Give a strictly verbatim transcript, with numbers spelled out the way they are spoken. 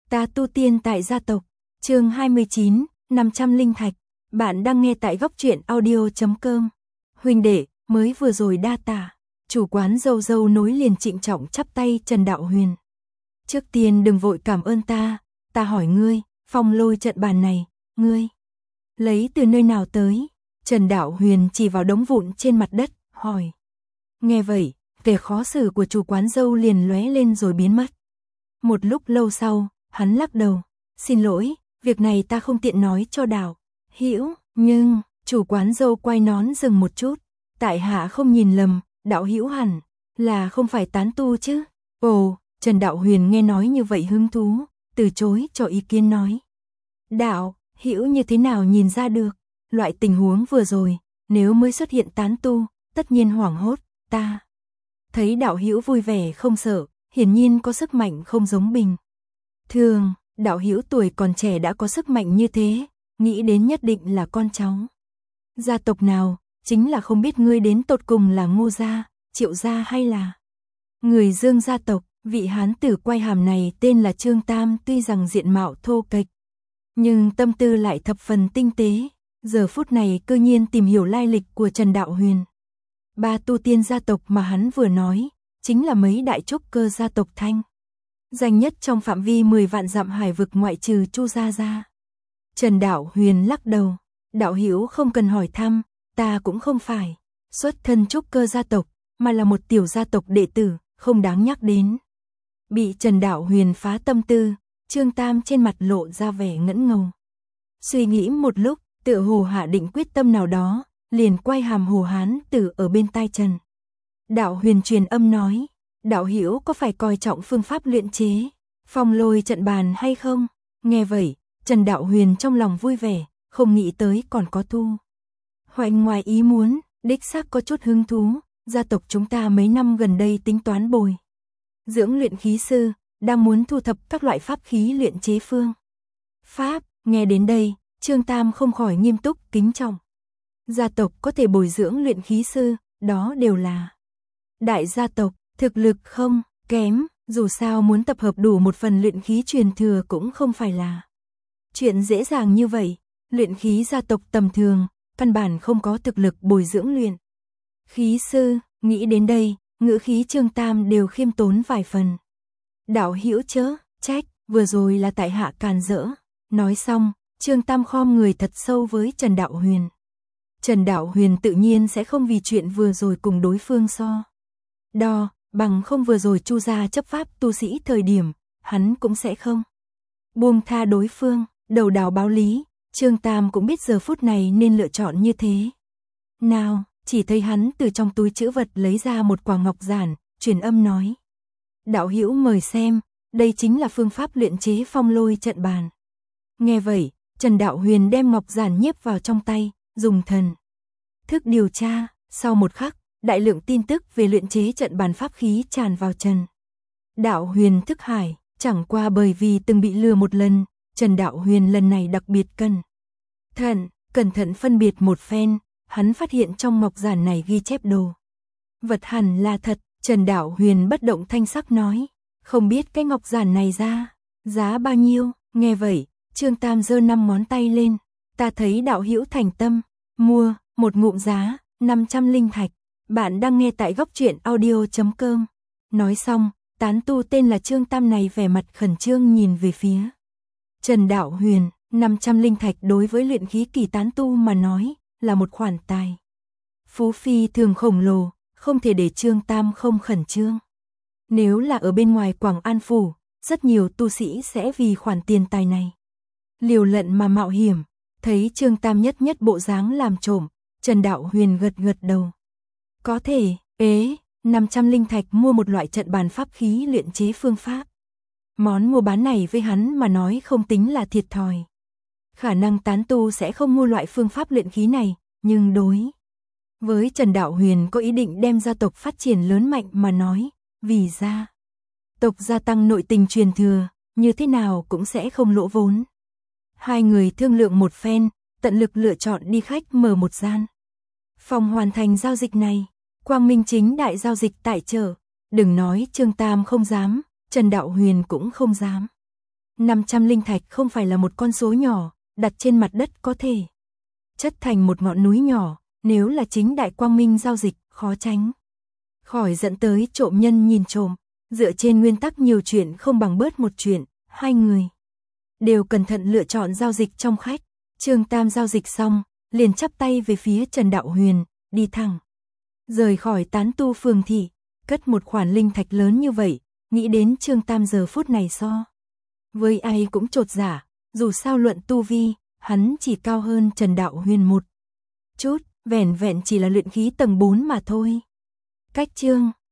Ta tu tiên tại gia tộc, chương hai mươi chín, năm trăm linh thạch. Bạn đang nghe tại góc truyện audio chấm com. Huynh đệ, mới vừa rồi đa tạ. Chủ quán dâu dâu nối liền trịnh trọng chắp tay Trần Đạo Huyền. Trước tiên đừng vội cảm ơn ta, ta hỏi ngươi, phong lôi trận bàn này, ngươi lấy từ nơi nào tới? Trần Đạo Huyền chỉ vào đống vụn trên mặt đất, hỏi. Nghe vậy, vẻ khó xử của chủ quán dâu liền lóe lên rồi biến mất. Một lúc lâu sau, hắn lắc đầu, xin lỗi, việc này ta không tiện nói cho Đạo Hữu, nhưng, chủ quán dâu quay nón dừng một chút, tại hạ không nhìn lầm, Đạo Hữu hẳn là không phải tán tu chứ? Ồ, Trần Đạo Huyền nghe nói như vậy hứng thú, từ chối cho ý kiến nói. Đạo Hữu như thế nào nhìn ra được, loại tình huống vừa rồi, nếu mới xuất hiện tán tu, tất nhiên hoảng hốt, ta thấy Đạo Hữu vui vẻ không sợ, hiển nhiên có sức mạnh không giống bình thường. Đạo Hữu tuổi còn trẻ đã có sức mạnh như thế, nghĩ đến nhất định là con cháu gia tộc nào, chính là không biết ngươi đến tột cùng là Ngô gia, Triệu gia hay là người Dương gia tộc. Vị hán tử quay hàm này tên là Trương Tam, tuy rằng diện mạo thô kệch, nhưng tâm tư lại thập phần tinh tế, giờ phút này cơ nhiên tìm hiểu lai lịch của Trần Đạo Huyền. Ba tu tiên gia tộc mà hắn vừa nói, chính là mấy đại trúc cơ gia tộc thanh danh nhất trong phạm vi mười vạn dặm hải vực ngoại trừ Chu gia gia. Trần Đạo Huyền lắc đầu, Đạo Hữu không cần hỏi thăm, ta cũng không phải xuất thân trúc cơ gia tộc, mà là một tiểu gia tộc đệ tử, không đáng nhắc đến. Bị Trần Đạo Huyền phá tâm tư, Trương Tam trên mặt lộ ra vẻ ngẫn ngầu. Suy nghĩ một lúc, tựa hồ hạ định quyết tâm nào đó, liền quay hàm hồ hán tử ở bên tai Trần Đạo Huyền truyền âm nói, Đạo Hữu có phải coi trọng phương pháp luyện chế phong lôi trận bàn hay không? Nghe vậy, Trần Đạo Huyền trong lòng vui vẻ, không nghĩ tới còn có thu hoạch ngoài ý muốn, đích xác có chút hứng thú. Gia tộc chúng ta mấy năm gần đây tính toán bồi dưỡng luyện khí sư, đang muốn thu thập các loại pháp khí luyện chế phương pháp. Nghe đến đây, Trương Tam không khỏi nghiêm túc kính trọng. Gia tộc có thể bồi dưỡng luyện khí sư, đó đều là đại gia tộc, thực lực không kém, dù sao muốn tập hợp đủ một phần luyện khí truyền thừa cũng không phải là chuyện dễ dàng như vậy. Luyện khí gia tộc tầm thường, căn bản không có thực lực bồi dưỡng luyện khí sư. Nghĩ đến đây, ngữ khí Trương Tam đều khiêm tốn vài phần. Đạo Hữu chớ trách, vừa rồi là tại hạ càn rỡ. Nói xong, Trương Tam khom người thật sâu với Trần Đạo Huyền. Trần Đạo Huyền tự nhiên sẽ không vì chuyện vừa rồi cùng đối phương so đo, bằng không vừa rồi Chu gia chấp pháp tu sĩ thời điểm, hắn cũng sẽ không buông tha đối phương. Đầu đào báo lý, Trương Tam cũng biết giờ phút này nên lựa chọn như thế nào. Chỉ thấy hắn từ trong túi trữ vật lấy ra một quả ngọc giản, truyền âm nói. Đạo Hữu mời xem, đây chính là phương pháp luyện chế phong lôi trận bàn. Nghe vậy, Trần Đạo Huyền đem ngọc giản nhiếp vào trong tay, dùng thần thức điều tra. Sau một khắc, đại lượng tin tức về luyện chế trận bàn pháp khí tràn vào Trần Đạo Huyền thức hải. Chẳng qua bởi vì từng bị lừa một lần, Trần Đạo Huyền lần này đặc biệt cẩn thận, cẩn thận phân biệt một phen. Hắn phát hiện trong ngọc giản này ghi chép đồ vật hẳn là thật. Trần Đạo Huyền bất động thanh sắc nói, không biết cái ngọc giản này ra giá bao nhiêu? Nghe vậy, Trương Tam giơ năm ngón tay lên, ta thấy Đạo Hữu thành tâm mua, một ngụm giá năm trăm linh thạch. Bạn đang nghe tại góc truyện audio chấm com. Nói xong, tán tu tên là Trương Tam này vẻ mặt khẩn trương nhìn về phía Trần Đạo Huyền. Năm trăm linh thạch đối với luyện khí kỳ tán tu mà nói là một khoản tài phú phi thường khổng lồ, không thể để Trương Tam không khẩn trương. Nếu là ở bên ngoài Quảng An phủ, rất nhiều tu sĩ sẽ vì khoản tiền tài này liều lận mà mạo hiểm. Thấy Trương Tam nhất nhất bộ dáng làm trộm, Trần Đạo Huyền gật gật đầu. Có thể, ế, năm trăm linh thạch mua một loại trận bàn pháp khí luyện chế phương pháp. Món mua bán này với hắn mà nói không tính là thiệt thòi. Khả năng tán tu sẽ không mua loại phương pháp luyện khí này, nhưng đối với Trần Đạo Huyền có ý định đem gia tộc phát triển lớn mạnh mà nói, vì gia tộc gia tăng nội tình truyền thừa, như thế nào cũng sẽ không lỗ vốn. Hai người thương lượng một phen, tận lực lựa chọn đi khách mở một gian phòng hoàn thành giao dịch này. Quang minh chính đại giao dịch tại chợ, đừng nói Trương Tam không dám, Trần Đạo Huyền cũng không dám. năm trăm linh thạch không phải là một con số nhỏ, đặt trên mặt đất có thể chất thành một ngọn núi nhỏ, nếu là chính đại quang minh giao dịch, khó tránh khỏi dẫn tới trộm nhân nhìn trộm. Dựa trên nguyên tắc nhiều chuyện không bằng bớt một chuyện, hai người đều cẩn thận lựa chọn giao dịch trong khách. Trương Tam giao dịch xong, liền chắp tay về phía Trần Đạo Huyền, đi thẳng rời khỏi Tán Tu phường thị. Cất một khoản linh thạch lớn như vậy, nghĩ đến Trương Tam giờ phút này so với ai cũng chột dạ, dù sao luận tu vi, hắn chỉ cao hơn Trần Đạo Huyền một chút, vẻn vẹn chỉ là luyện khí tầng bốn mà thôi. Cách Trương